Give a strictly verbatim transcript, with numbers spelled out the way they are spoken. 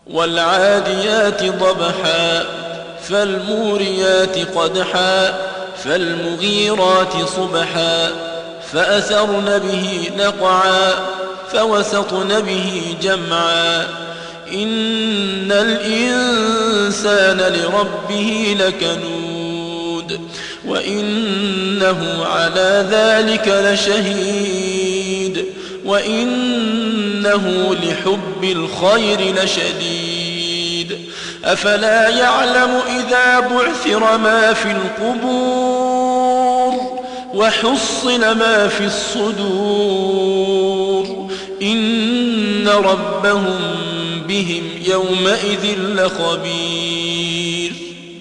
والعاديات ضبحا فالموريات قدحا فالمغيرات صبحا فأثرن به نقعا فوسطن به جمعا إن الإنسان لربه لكنود وإنه على ذلك لشهيد وإنه لحب الخير لشديد أفلا يعلم إذا بعثر ما في القبور وحصل ما في الصدور إن ربهم بهم يومئذ لخبير